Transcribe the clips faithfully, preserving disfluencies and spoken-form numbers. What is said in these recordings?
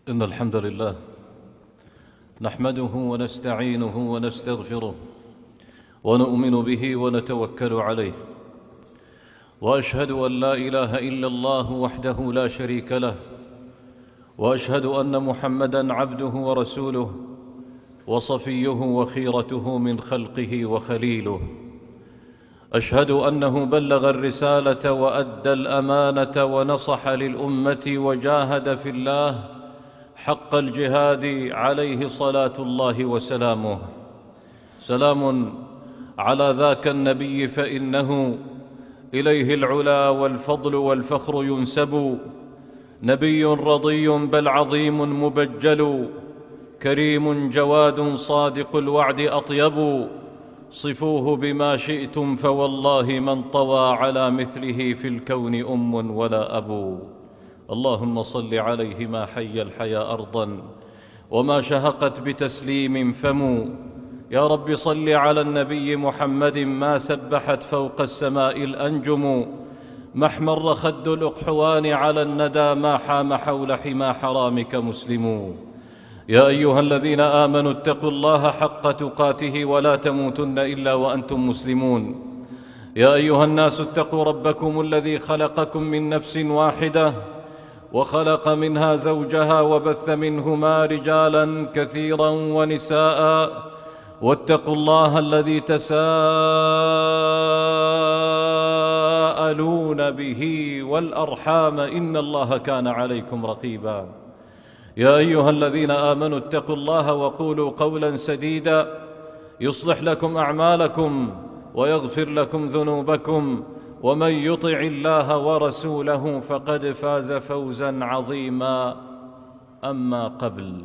إن الحمد لله نحمده ونستعينه ونستغفره ونؤمن به ونتوكل عليه، وأشهد أن لا إله إلا الله وحده لا شريك له، وأشهد أن محمدًا عبده ورسوله وصفيه وخيرته من خلقه وخليله. أشهد أنه بلغ الرسالة وأدى الأمانة ونصح للأمة وجاهد في الله حق الجهاد، عليه صلاة الله وسلامه. سلام على ذاك النبي، فإنه إليه العلا والفضل والفخر ينسب، نبي رضي بل عظيم مبجل، كريم جواد صادق الوعد أطيب، صفوه بما شئتم فوالله من طوى على مثله في الكون أم ولا أبو. اللهم صل عليه ما حي الحيا أرضا وما شهقت بتسليم فم. يا رب صل على النبي محمد ما سبحت فوق السماء الأنجم، ما احمر خد الأقحوان على الندى ما حام حول حما حرامك مسلم. يا أيها الذين آمنوا اتقوا الله حق تقاته ولا تموتن إلا وأنتم مسلمون. يا أيها الناس اتقوا ربكم الذي خلقكم من نفس واحدة وخلق منها زوجها وبث منهما رجالا كثيرا ونساء، واتقوا الله الذي تساءلون به والأرحام إن الله كان عليكم رقيبا. يا أيها الذين آمنوا اتقوا الله وقولوا قولا سديدا يصلح لكم أعمالكم ويغفر لكم ذنوبكم، ومن يطع الله ورسوله فقد فاز فوزا عظيما. أما قبل،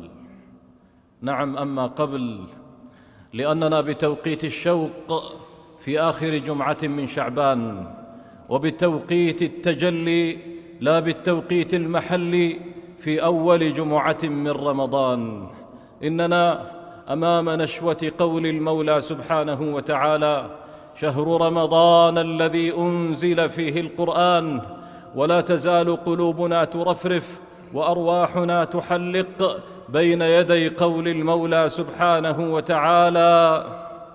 نعم أما قبل، لأننا بتوقيت الشوق في آخر جمعة من شعبان، وبتوقيت التجلي لا بالتوقيت المحلي في أول جمعة من رمضان. إننا أمام نشوة قول المولى سبحانه وتعالى: شهر رمضان الذي أنزل فيه القرآن. ولا تزال قلوبنا ترفرف وأرواحنا تحلق بين يدي قول المولى سبحانه وتعالى: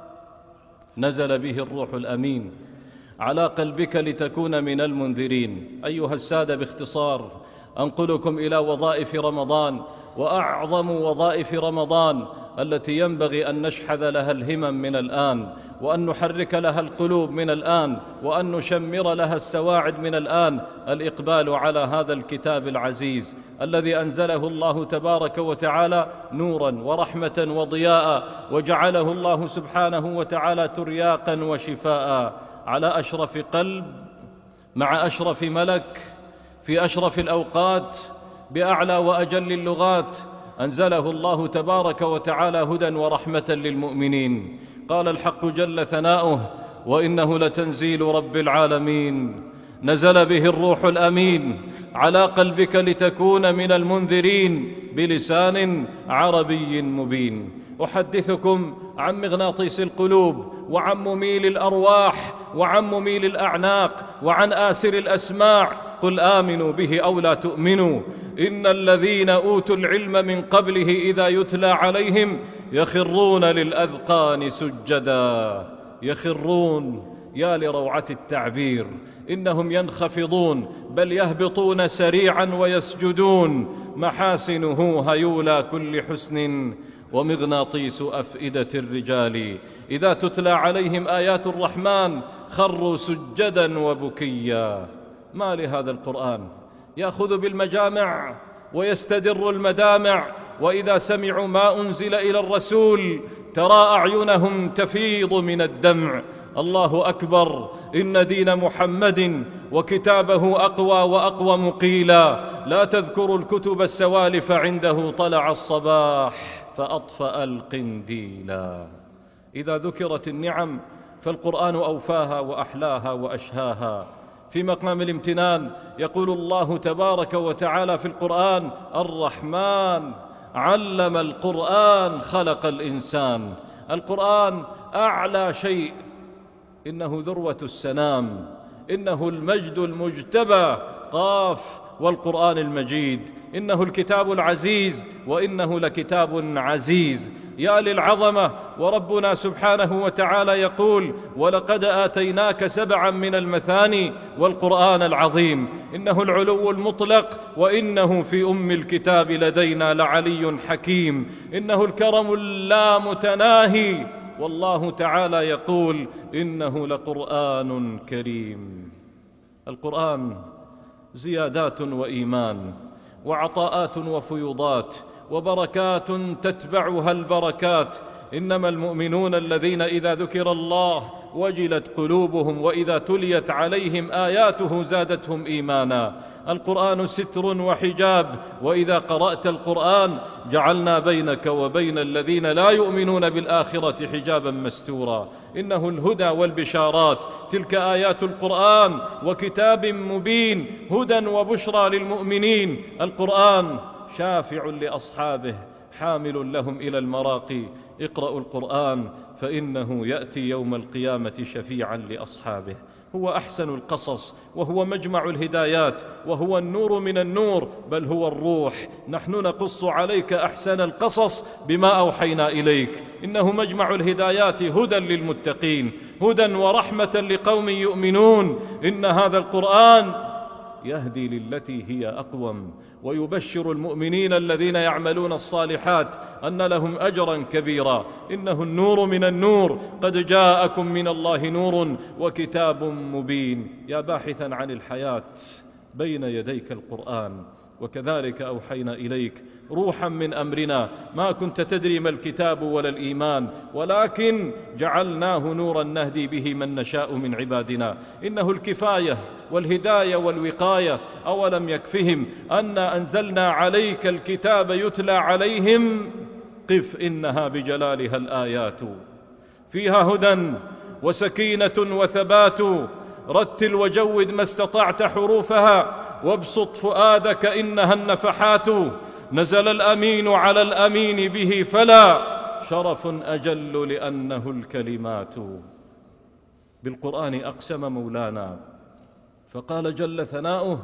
نزل به الروح الأمين على قلبك لتكون من المنذرين. أيها السادة، باختصار أنقلكم إلى وظائف رمضان، وأعظم وظائف رمضان التي ينبغي أن نشحذ لها الهمم من الآن، وأن نحرك لها القلوب من الآن، وأن نشمر لها السواعد من الآن: الإقبال على هذا الكتاب العزيز الذي أنزله الله تبارك وتعالى نورا ورحمة وضياء، وجعله الله سبحانه وتعالى ترياقا وشفاء على أشرف قلب مع أشرف ملك في أشرف الأوقات بأعلى وأجل اللغات. أنزله الله تبارك وتعالى هدى ورحمة للمؤمنين. قال الحق جل ثناؤه: وإنه لتنزيل رب العالمين، نزل به الروح الأمين على قلبك لتكون من المنذرين بلسان عربي مبين. أحدثكم عن مغناطيس القلوب، وعن مميل الأرواح، وعن مميل الأعناق، وعن آسر الأسماع. قل آمنوا به أو لا تؤمنوا، إن الذين أوتوا العلم من قبله إذا يتلى عليهم يخرون للأذقان سجدا. يخرون، يا لروعة التعبير، إنهم ينخفضون بل يهبطون سريعا ويسجدون. محاسنه هيولى كل حسن ومغناطيس أفئدة الرجال. إذا تتلى عليهم آيات الرحمن خروا سجدا وبكيا. ما لهذا القرآن يأخذ بالمجامع ويستدر المدامع، وإذا سمعوا ما أنزل إلى الرسول ترى أعينهم تفيض من الدمع. الله أكبر، إن دين محمد وكتابه أقوى وأقوم قيلا. لا تذكروا الكتب السوالف عنده طلع الصباح فأطفأ القنديلا. إذا ذكرت النعم فالقرآن أوفاها وأحلاها وأشهاها. في مقام الامتنان يقول الله تبارك وتعالى في القرآن: الرحمن علم القرآن خلق الإنسان. القرآن أعلى شيء، إنه ذروة السنام، إنه المجد المجتبى، قاف والقرآن المجيد، إنه الكتاب العزيز وإنه لكتاب عزيز. يا للعظمة، وربنا سبحانه وتعالى يقول: ولقد آتيناك سبعا من المثاني والقرآن العظيم. إنه العلو المطلق، وإنه في أم الكتاب لدينا لعلي حكيم. إنه الكرم اللامتناهي، والله تعالى يقول: إنه لقرآن كريم. القرآن زيادات وإيمان وعطاءات وفيوضات وبركات تتبعها البركات. إنما المؤمنون الذين إذا ذكر الله وجلت قلوبهم وإذا تليت عليهم آياته زادتهم إيمانا. القرآن ستر وحجاب، وإذا قرأت القرآن جعلنا بينك وبين الذين لا يؤمنون بالآخرة حجابا مستورا. إنه الهدى والبشارات، تلك آيات القرآن وكتاب مبين، هدى وبشرى للمؤمنين. القرآن شافع لأصحابه، حامل لهم إلى المراقي. اقرأوا القرآن فإنه يأتي يوم القيامة شفيعا لأصحابه. هو أحسن القصص، وهو مجمع الهدايات، وهو النور من النور، بل هو الروح. نحن نقص عليك أحسن القصص بما أوحينا إليك. إنه مجمع الهدايات، هدى للمتقين، هدى ورحمة لقوم يؤمنون. إن هذا القرآن يهدي للتي هي أقوم، ويبشر المؤمنين الذين يعملون الصالحات أن لهم أجرا كبيرا. إنه النور من النور، قد جاءكم من الله نور وكتاب مبين. يا باحثا عن الحياة، بين يديك القرآن، وكذلك أوحينا إليك روحا من أمرنا، ما كنت تدري ما الكتاب ولا الإيمان، ولكن جعلناه نورا نهدي به من نشاء من عبادنا. إنه الكفاية والهداية والوقاية. أولم يكفهم أنا أنزلنا عليك الكتاب يتلى عليهم؟ قف إنها بجلالها الآيات، فيها هدى وسكينة وثبات. رتل وجود ما استطعت حروفها، وابسط فؤادك إنها النفحات. نزل الأمين على الأمين به، فلا شرف أجل لأنه الكلمات. بالقرآن أقسم مولانا فقال جل ثناؤه: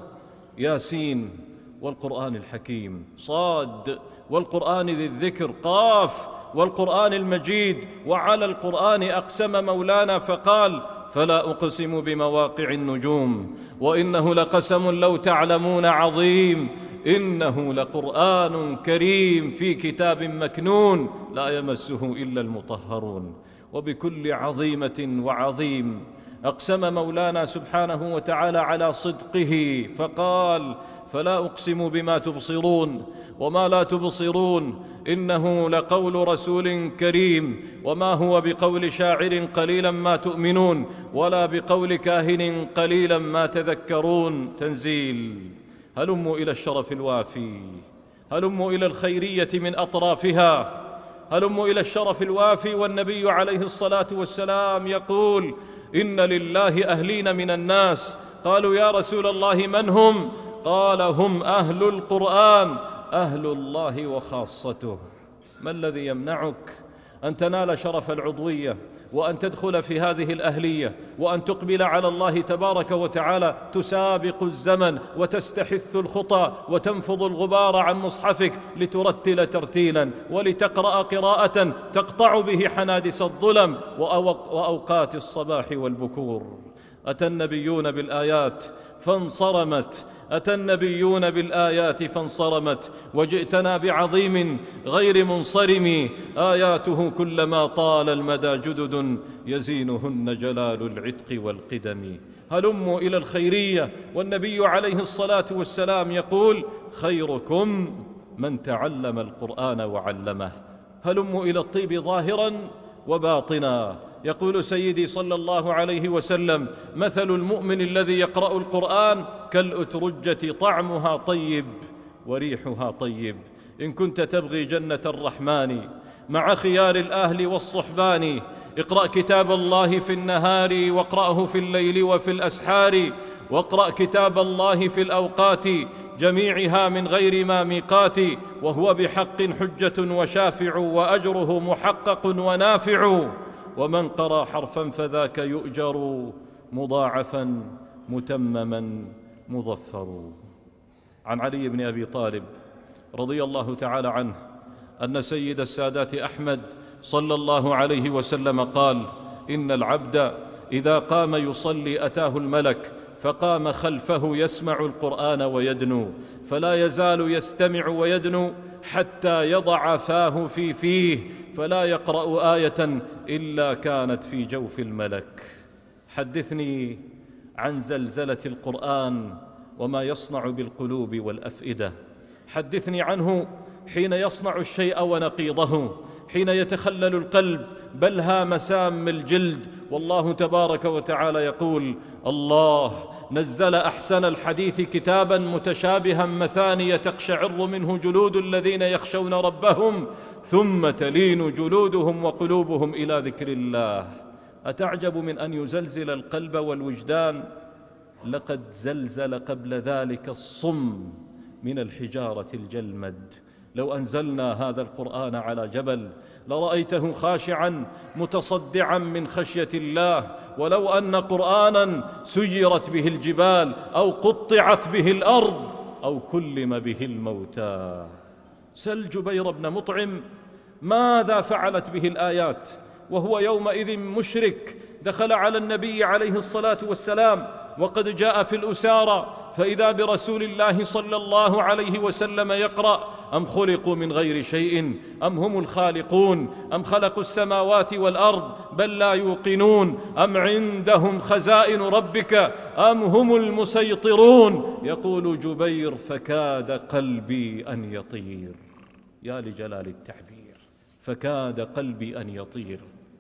ياسين والقرآن الحكيم، صاد والقرآن ذي الذكر، قاف والقرآن المجيد. وعلى القرآن أقسم مولانا فقال: فلا أقسم بمواقع النجوم، وإنه لقسم لو تعلمون عظيم. إنه لقرآن كريم في كتاب مكنون لا يمسه إلا المطهرون. وبكل عظيمة وعظيم أقسم مولانا سبحانه وتعالى على صدقه فقال: فلا أقسم بما تبصرون وما لا تبصرون، إنه لقول رسول كريم، وما هو بقول شاعر قليلا ما تؤمنون، ولا بقول كاهن قليلا ما تذكرون. تنزيل. هلموا إلى الشرف الوافي، هلموا إلى الخيرية من أطرافها، هلموا إلى الشرف الوافي. والنبي عليه الصلاة والسلام يقول: إن لله أهلين من الناس. قالوا: يا رسول الله من هم؟ قال: هم أهل القرآن، أهل الله وخاصته. ما الذي يمنعك أن تنال شرف العضوية، وأن تدخل في هذه الأهلية، وأن تقبل على الله تبارك وتعالى، تسابق الزمن وتستحث الخطى وتنفض الغبار عن مصحفك لترتل ترتيلا ولتقرأ قراءة تقطع به حنادس الظلم وأوقات الصباح والبكور؟ أتى النبيون بالآيات فانصرمت، أتى النبيون بالآيات فانصرمت، وجئتنا بعظيم غير منصرم. آياته كلما طال المدى جدد، يزينهن جلال العتق والقدم. هلموا إلى الخيرية. والنبي عليه الصلاة والسلام يقول: خيركم من تعلم القرآن وعلمه. هلموا إلى الطيب ظاهرا وباطنا. يقول سيدي صلى الله عليه وسلم: مثل المؤمن الذي يقرأ القرآن كالأترجة، طعمها طيب وريحها طيب. إن كنت تبغي جنة الرحمن مع خيار الأهل والصحبان، اقرأ كتاب الله في النهار، واقرأه في الليل وفي الأسحار، واقرأ كتاب الله في الأوقات جميعها من غير ما ميقات، وهو بحق حجة وشافع، وأجره محقق ونافع. ومن قرأ حرفا فذاك يؤجر مضاعفا متمما مظفر. عن علي بن أبي طالب رضي الله تعالى عنه أن سيد السادات أحمد صلى الله عليه وسلم قال: إن العبد إذا قام يصلي أتاه الملك فقام خلفه يسمع القرآن ويدنو، فلا يزال يستمع ويدنو حتى يضع فاه في فيه، فلا يقرأ آية إلا كانت في جوف الملك. حدثني عن زلزلة القرآن وما يصنع بالقلوب والأفئدة. حدثني عنه حين يصنع الشيء ونقيضه، حين يتخلل القلب بل ها مسام الجلد. والله تبارك وتعالى يقول: الله نزل أحسن الحديث كتابا متشابها مثانية تقشعر منه جلود الذين يخشون ربهم ثم تلين جلودهم وقلوبهم إلى ذكر الله. أتعجب من أن يزلزل القلب والوجدان؟ لقد زلزل قبل ذلك الصم من الحجارة الجلمد. لو أنزلنا هذا القرآن على جبل لرأيته خاشعا متصدعا من خشية الله. ولو أن قرآنا سيرت به الجبال أو قطعت به الأرض أو كلم به الموتى. سل جبير بن مطعم ماذا فعلت به الآيات وهو يومئذ مشرك. دخل على النبي عليه الصلاة والسلام وقد جاء في الأسارى، فإذا برسول الله صلى الله عليه وسلم يقرأ: أم خلقوا من غير شيء أم هم الخالقون أم خلقوا السماوات والأرض بل لا يوقنون أم عندهم خزائن ربك أم هم المسيطرون. يقول جبير: فكاد قلبي أن يطير. يا لجلال التعبير، فكاد قلبي أن يطير.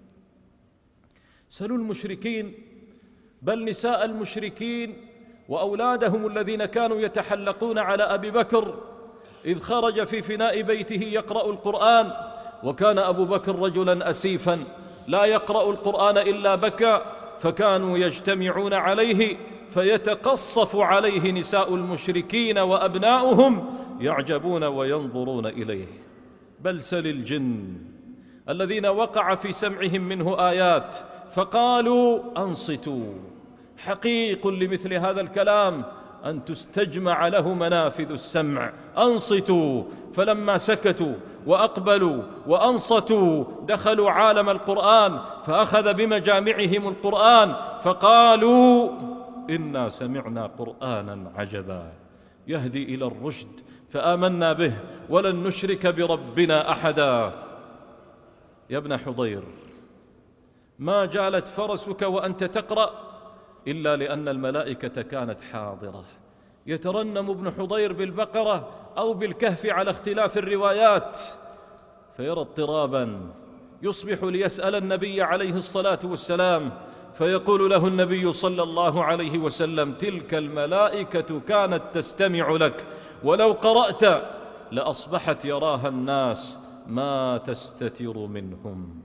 سلوا المشركين، بل نساء المشركين وأولادهم الذين كانوا يتحلقون على أبي بكر إذ خرج في فناء بيته يقرأ القرآن، وكان أبو بكر رجلا أسيفا لا يقرأ القرآن إلا بكى، فكانوا يجتمعون عليه فيتقصف عليه نساء المشركين وأبناؤهم يعجبون وينظرون إليه. بل سل الجن الذين وقع في سمعهم منه آيات فقالوا: أنصتوا. حقيق لمثل هذا الكلام أن تستجمع له منافذ السمع. أنصتوا. فلما سكتوا وأقبلوا وأنصتوا دخلوا عالم القرآن، فأخذ بمجامعهم القرآن فقالوا: إنا سمعنا قرآنا عجبا يهدي إلى الرشد فآمنا به ولن نشرك بربنا أحدا. يا ابن حضير، ما جالت فرسك وأنت تقرأ إلا لأن الملائكة كانت حاضرة. يترنم ابن حضير بالبقرة أو بالكهف على اختلاف الروايات، فيرى اضطرابا، يصبح ليسأل النبي عليه الصلاة والسلام، فيقول له النبي صلى الله عليه وسلم: تلك الملائكة كانت تستمع لك، ولو قرأت لأصبحت يراها الناس ما تستتر منهم.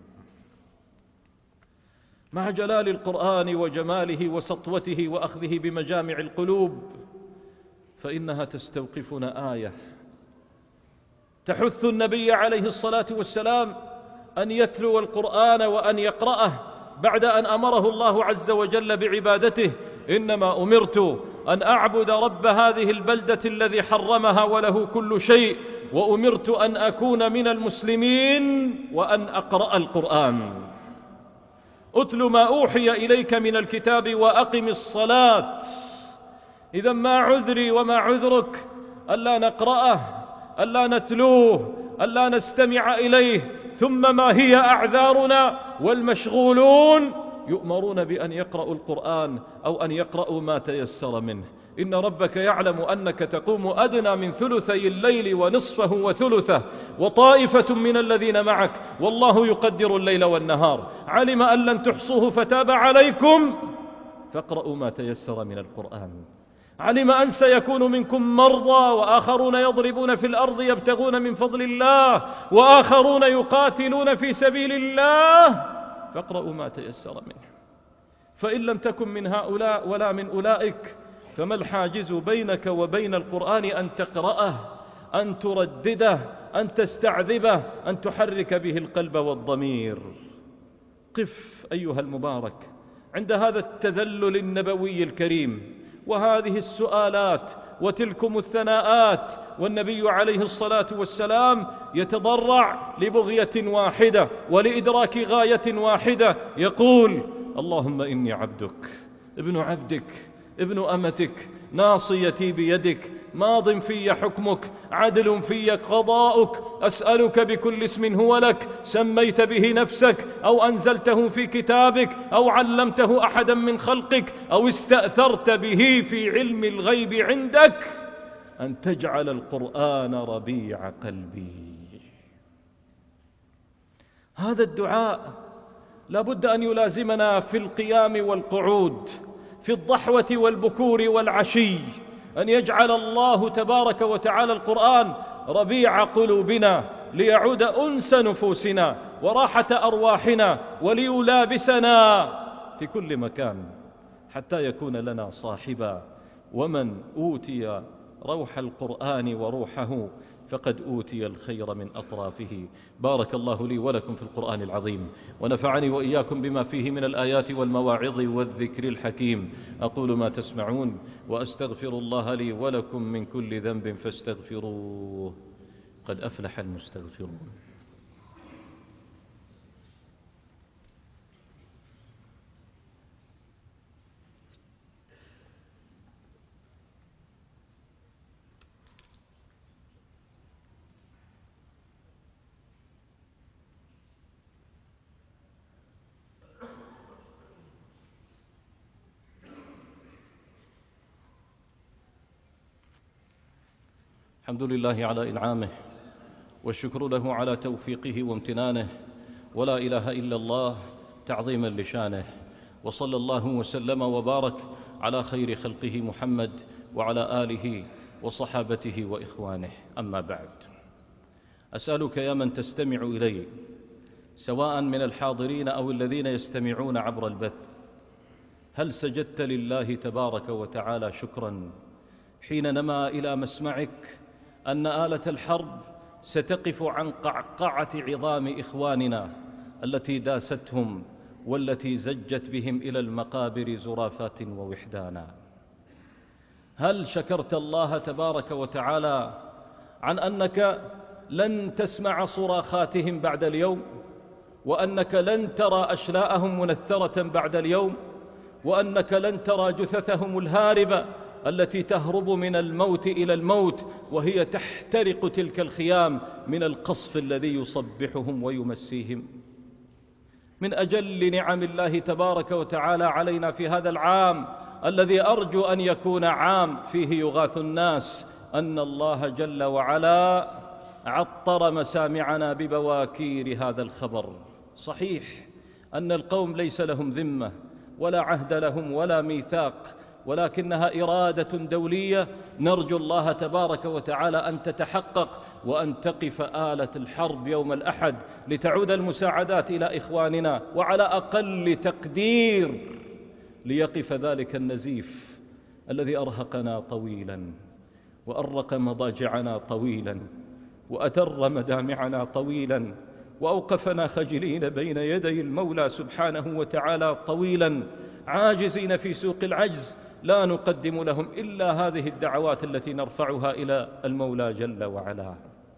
مع جلال القرآن وجماله وسطوته وأخذه بمجامع القلوب، فإنها تستوقفنا آية تحث النبي عليه الصلاة والسلام أن يتلو القرآن وأن يقرأه بعد أن أمره الله عز وجل بعبادته: إنما أمرت أن أعبد رب هذه البلدة الذي حرمها وله كل شيء، وأمرت أن أكون من المسلمين وأن أقرأ القرآن. أتل ما أوحي إليك من الكتاب وأقم الصلاة. إذا ما عذري وما عذرك ألا نقرأه، ألا نتلوه، ألا نستمع إليه؟ ثم ما هي أعذارنا والمشغولون يؤمرون بأن يقرأوا القرآن أو أن يقرأوا ما تيسر منه؟ إن ربك يعلم أنك تقوم أدنى من ثلثي الليل ونصفه وثلثه وطائفة من الذين معك والله يقدر الليل والنهار، علم أن لن تحصوه فتاب عليكم فاقرأوا ما تيسر من القرآن. علم أن سيكون منكم مرضى وآخرون يضربون في الأرض يبتغون من فضل الله وآخرون يقاتلون في سبيل الله فاقرأوا ما تيسر منه. فإن لم تكن من هؤلاء ولا من أولئك فما الحاجز بينك وبين القرآن؟ أن تقرأه، أن تردده، أن تستعذبه، أن تحرك به القلب والضمير. قف أيها المبارك عند هذا التذلل النبوي الكريم وهذه السؤالات وتلكم الثناءات، والنبي عليه الصلاة والسلام يتضرع لبغية واحدة ولإدراك غاية واحدة، يقول: اللهم إني عبدك ابن عبدك ابن أمتك، ناصيتي بيدك، ماض في حكمك، عدل في قضاؤك، أسألك بكل اسم هو لك سميت به نفسك أو أنزلته في كتابك أو علمته أحدا من خلقك أو استأثرت به في علم الغيب عندك أن تجعل القرآن ربيع قلبي. هذا الدعاء لابد أن يلازمنا في القيام والقعود، في الضحوة والبكور والعشي، أن يجعل الله تبارك وتعالى القرآن ربيع قلوبنا، ليعود أنس نفوسنا وراحة أرواحنا، وليلابسنا في كل مكان، حتى يكون لنا صاحبا. ومن أوتي روح القرآن وروحه فقد أوتي الخير من أطرافه. بارك الله لي ولكم في القرآن العظيم، ونفعني وإياكم بما فيه من الآيات والمواعظ والذكر الحكيم. أقول ما تسمعون وأستغفر الله لي ولكم من كل ذنب فاستغفروه، قد أفلح المستغفرون. الحمد لله على إنعامه، والشكر له على توفيقه وامتنانه، ولا إله إلا الله تعظيما لشانه. وصلى الله وسلم وبارك على خير خلقه محمد وعلى آله وصحابته وإخوانه. أما بعد، أسألك يا من تستمع إلي، سواء من الحاضرين أو الذين يستمعون عبر البث، هل سجدت لله تبارك وتعالى شكرا حين نما إلى مسمعك أن آلة الحرب ستقف عن قعقعة عظام إخواننا التي داستهم والتي زجت بهم إلى المقابر زرافات ووحدانا؟ هل شكرت الله تبارك وتعالى عن أنك لن تسمع صراخاتهم بعد اليوم، وأنك لن ترى أشلاءهم منثرة بعد اليوم، وأنك لن ترى جثثهم الهاربة التي تهرب من الموت إلى الموت وهي تحترق تلك الخيام من القصف الذي يصبحهم ويمسيهم؟ من أجل نعم الله تبارك وتعالى علينا في هذا العام الذي أرجو أن يكون عام فيه يغاث الناس، أن الله جل وعلا عطر مسامعنا ببواكير هذا الخبر. صحيح أن القوم ليس لهم ذمة ولا عهد لهم ولا ميثاق، ولكنها إرادة دولية نرجو الله تبارك وتعالى أن تتحقق، وأن تقف آلة الحرب يوم الأحد لتعود المساعدات إلى إخواننا، وعلى أقل تقدير ليقف ذلك النزيف الذي أرهقنا طويلا وأرق مضاجعنا طويلا وأتر مدامعنا طويلا وأوقفنا خجلين بين يدي المولى سبحانه وتعالى طويلا، عاجزين في سوق العجز، لا نقدم لهم إلا هذه الدعوات التي نرفعها إلى المولى جل وعلا.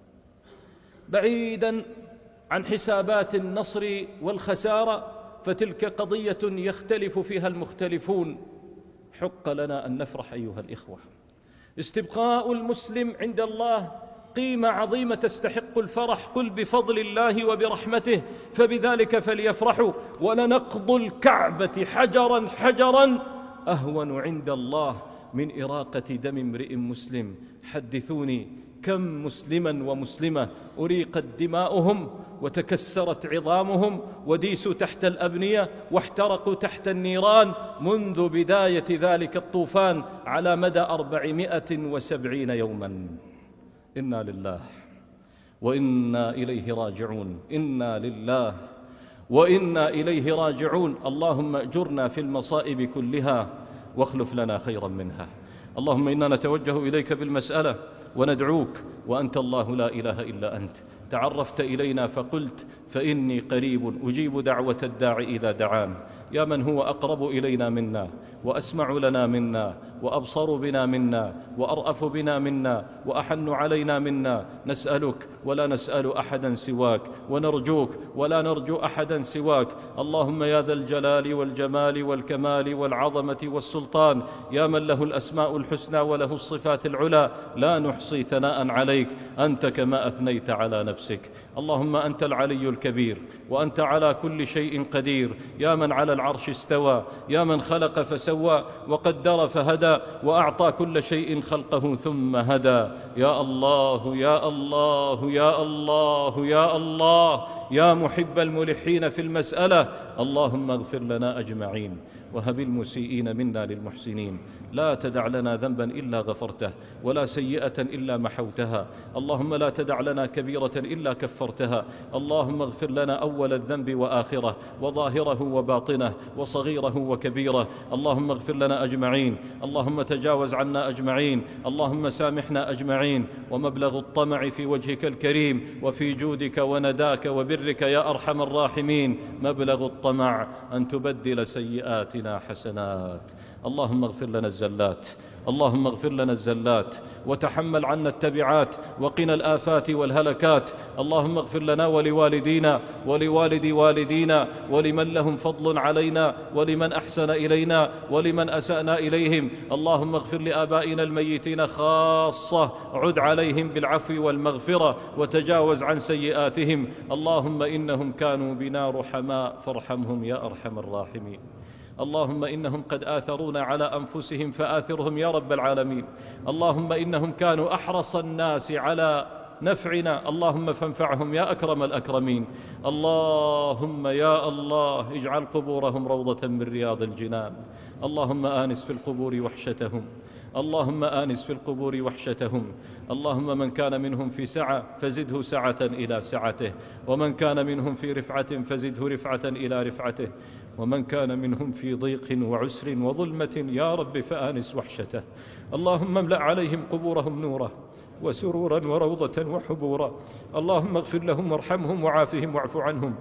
بعيدا عن حسابات النصر والخسارة، فتلك قضية يختلف فيها المختلفون. حق لنا أن نفرح أيها الإخوة. استبقاء المسلم عند الله قيمة عظيمة تستحق الفرح. قل بفضل الله وبرحمته فبذلك فليفرحوا، ولنقض الكعبة حجرا حجرا أهون عند الله من إراقة دم امرئ مسلم. حدثوني كم مسلما ومسلمة أريقت دماؤهم وتكسرت عظامهم وديسوا تحت الأبنية واحترقوا تحت النيران منذ بداية ذلك الطوفان على مدى أربعمائة وسبعين يوما. إنا لله وإنا إليه راجعون. إنا لله وإنا إليه راجعون. اللهم أجرنا في المصائب كلها واخلف لنا خيرا منها. اللهم إنا نتوجه إليك بالمسألة وندعوك وأنت الله لا إله إلا أنت. تعرفت إلينا فقلت فإني قريب أجيب دعوة الداعي إذا دعان. يا من هو أقرب إلينا منا وأسمع لنا منا وأبصر بنا منا وأرأف بنا منا وأحن علينا منا. نسألك ولا نسأل أحدا سواك، ونرجوك ولا نرجو أحدا سواك. اللهم يا ذا الجلال والجمال والكمال والعظمة والسلطان، يا من له الأسماء الحسنى وله الصفات العلى، لا نحصي ثناء عليك أنت كما أثنيت على نفسك. اللهم أنت العلي الكبير، وأنت على كل شيء قدير، يا من على العرش استوى، يا من خلق فسوى وقدر فهدى وأعطى كل شيء خلقه ثم هدى. يا الله يا الله يا الله يا الله يا محب الملحين في المسألة، اللهم اغفر لنا أجمعين، وهب المسيئين منا للمحسنين. لا تدع لنا ذنبا إلا غفرته، ولا سيئة إلا محوتها. اللهم لا تدع لنا كبيرة إلا كفرتها. اللهم اغفر لنا أول الذنب وآخره، وظاهره وباطنه، وصغيره وكبيره. اللهم اغفر لنا أجمعين، اللهم تجاوز عنا أجمعين، اللهم سامحنا أجمعين. ومبلغ الطمع في وجهك الكريم وفي جودك ونداك وبرك يا أرحم الراحمين، مبلغ الطمع أن تبدل سيئاتنا حسنات. اللهم اغفر لنا الزلات، اللهم اغفر لنا الزلات، وتحمل عنا التبعات، وقنا الآفات والهلكات. اللهم اغفر لنا ولوالدينا ولوالد والدينا، ولمن لهم فضل علينا، ولمن أحسن إلينا، ولمن أسأنا إليهم. اللهم اغفر لآبائنا الميتين خاصة، عد عليهم بالعفو والمغفرة، وتجاوز عن سيئاتهم. اللهم إنهم كانوا بنا رحماء فارحمهم يا أرحم الراحمين. اللهم إنهم قد آثرونا على أنفسهم فآثرهم يا رب العالمين. اللهم إنهم كانوا أحرص الناس على نفعنا، اللهم فانفعهم يا أكرم الأكرمين. اللهم يا الله اجعل قبورهم روضة من رياض الجنان. اللهم آنس في القبور وحشتهم، اللهم آنس في القبور وحشتهم. اللهم من كان منهم في سعة فزده سعة إلى سعته، ومن كان منهم في رفعة فزده رفعة إلى رفعته، ومن كان منهم في ضيق وعسر وظلمة يا رب فآنس وحشته. اللهم املأ عليهم قبورهم نورا وسرورا وروضة وحبورا. اللهم اغفر لهم وارحمهم وعافهم واعف عنهم،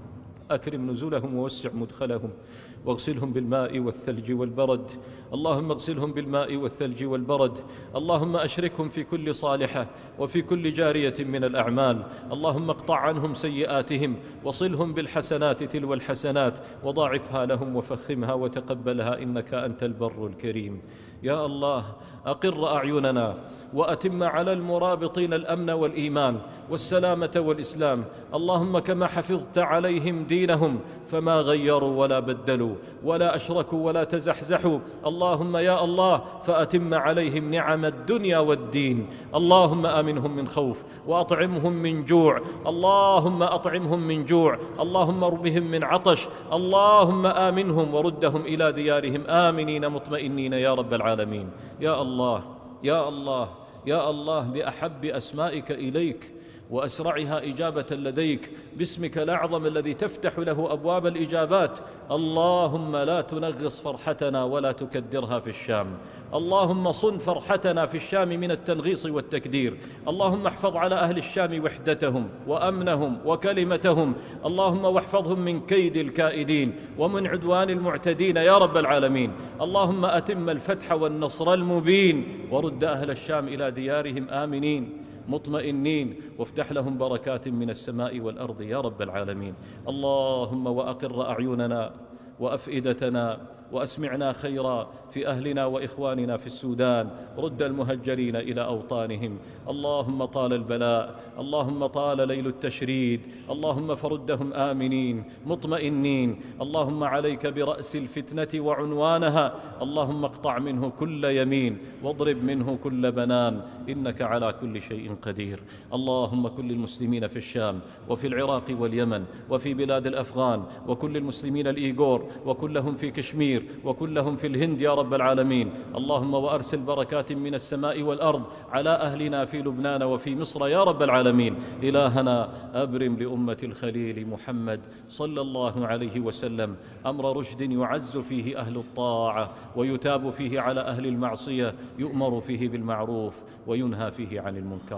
أكرم نزلهم ووسع مدخلهم، واغسلهم بالماء والثلج والبرد. اللهم اغسلهم بالماء والثلج والبرد. اللهم أشركهم في كل صالحة وفي كل جارية من الأعمال. اللهم اقطع عنهم سيئاتهم، وصلهم بالحسنات تلو الحسنات، وضاعفها لهم وفخمها وتقبلها إنك أنت البر الكريم. يا الله أقر أعيننا، وأتم على المرابطين الأمن والإيمان والسلامة والإسلام. اللهم كما حفظت عليهم دينهم فما غيروا ولا بدلوا ولا أشركوا ولا تزحزحوا. اللهم يا الله فأتم عليهم نعم الدنيا والدين. اللهم آمنهم من خوف، وأطعمهم من جوع. اللهم أطعمهم من جوع، اللهم اربهم من عطش. اللهم آمنهم وردهم إلى ديارهم آمنين مطمئنين يا رب العالمين. يا الله يا الله يا الله بأحب أسمائك إليك وأسرعها إجابة لديك، باسمك الأعظم الذي تفتح له أبواب الإجابات. اللهم لا تنغص فرحتنا ولا تكدرها في الشام. اللهم صن فرحتنا في الشام من التنغيص والتكدير. اللهم احفظ على أهل الشام وحدتهم وأمنهم وكلمتهم. اللهم واحفظهم من كيد الكائدين ومن عدوان المعتدين يا رب العالمين. اللهم أتم الفتح والنصر المبين، ورد أهل الشام إلى ديارهم آمنين مطمئنين، وافتح لهم بركات من السماء والأرض يا رب العالمين. اللهم وأقر أعيننا وأفئدتنا وأسمعنا خيرا في أهلنا وإخواننا في السودان. رد المهجرين إلى أوطانهم. اللهم طال البلاء، اللهم طال ليل التشريد، اللهم فردهم آمنين مطمئنين. اللهم عليك برأس الفتنة وعنوانها. اللهم اقطع منه كل يمين، واضرب منه كل بنان، إنك على كل شيء قدير. اللهم كل المسلمين في الشام وفي العراق واليمن وفي بلاد الأفغان، وكل المسلمين الإيغور، وكلهم في كشمير، وكلهم في الهند يا رب العالمين. اللهم وأرسل بركات من السماء والأرض على أهلنا في لبنان وفي مصر يا رب العالمين. إلهنا أبرم لأمة الخليل محمد صلى الله عليه وسلم أمر رشد يعز فيه أهل الطاعة، ويتاب فيه على أهل المعصية، يؤمر فيه بالمعروف وينهى فيه عن المنكر.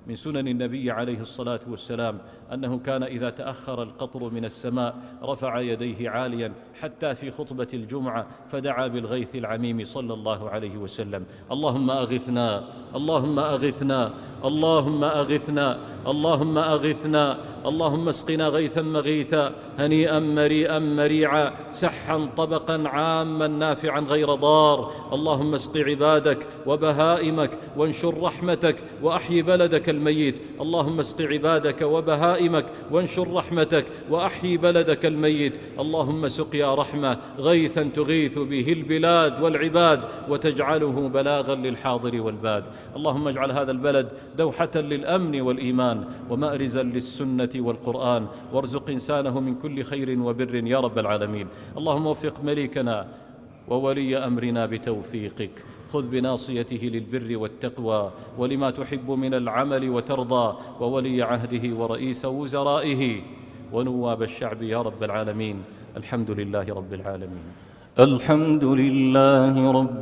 من سنن النبي عليه الصلاة والسلام أنه كان إذا تأخر القطر من السماء رفع يديه عاليا حتى في خطبة الجمعة فدعا بالغيث العميم صلى الله عليه وسلم. اللهم أغثنا، اللهم أغثنا، اللهم أغثنا، اللهم أغثنا، اللهم اسقنا غيثا مغيثا هنيئا مريئا مريعا سحا طبقا عاما نافعا غير ضار. اللهم اسق عبادك وبهائمك وانشر رحمتك وأحي بلدك الميت. اللهم اسق عبادك وبهائمك وانشر رحمتك وأحي بلدك الميت. اللهم سقيا رحمة غيثا تغيث به البلاد والعباد وتجعله بلاغا للحاضر والباد. اللهم اجعل هذا البلد دوحة للأمن والإيمان ومأرزا للسنة والقرآن، وارزق إنسانه من كل خير وبر يا رب العالمين. اللهم وفق مليكنا وولي أمرنا بتوفيقك، خذ بناصيته للبر والتقوى ولما تحب من العمل وترضى، وولي عهده ورئيس وزرائه ونواب الشعب يا رب العالمين. الحمد لله رب العالمين. الحمد لله رب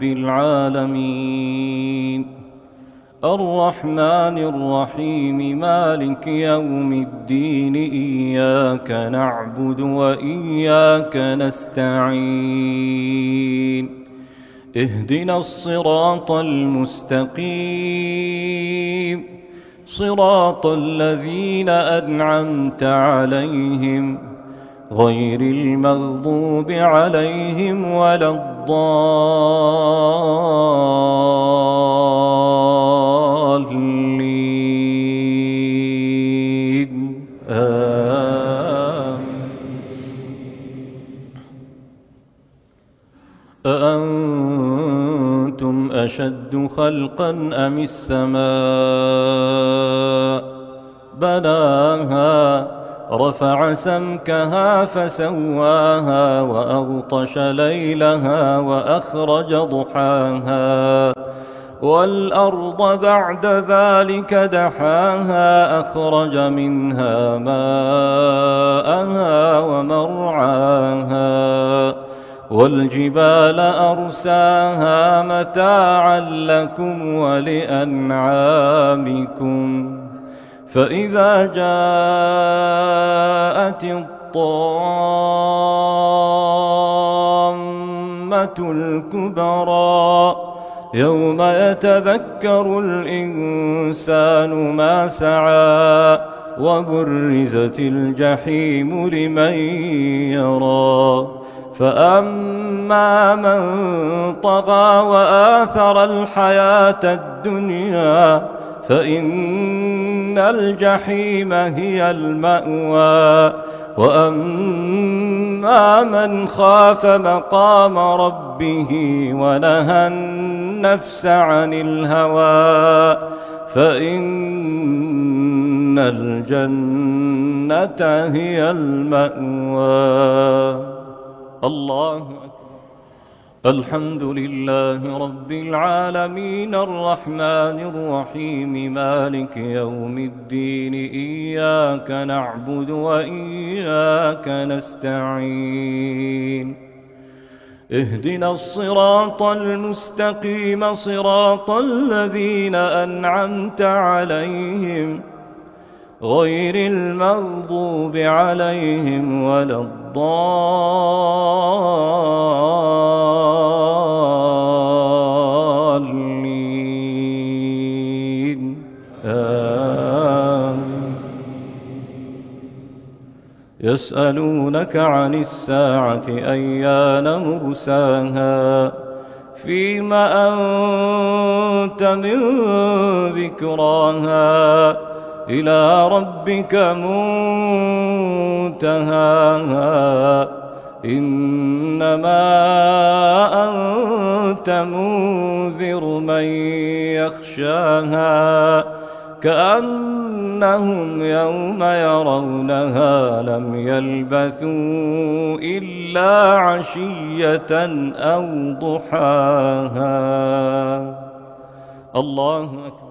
العالمين الرحمن الرحيم مالك يوم الدين إياك نعبد وإياك نستعين اهدنا الصراط المستقيم صراط الذين أنعمت عليهم غير المغضوب عليهم ولا الضالين آمين. أأنتم أشد خلقا أم السماء بناها رفع سمكها فسواها وأغطش ليلها وأخرج ضحاها والأرض بعد ذلك دحاها أخرج منها ماءها ومرعاها والجبال أرساها متاعا لكم ولأنعامكم فإذا جاءت الطامة الكبرى يوم يتذكر الإنسان ما سعى وبرزت الجحيم لمن يرى فأما من طغى وآثر الحياة الدنيا فإن الجحيم هي المأوى وأما من خاف مقام ربه ونهى النفس عن الهوى فإن الجنة هي المأوى. الله أكبر. الحمد لله رب العالمين الرحمن الرحيم مالك يوم الدين إياك نعبد وإياك نستعين اهدنا الصراط المستقيم صراط الذين أنعمت عليهم غير المغضوب عليهم ولا الضالين آمين. يسألونك عن الساعة أيان مرساها فيما أنت من ذكراها إلى ربك منتهاها إنما أنت منذر من يخشاها كأنهم يوم يرونها لم يلبثوا إلا عشية أو ضحاها. الله أكبر.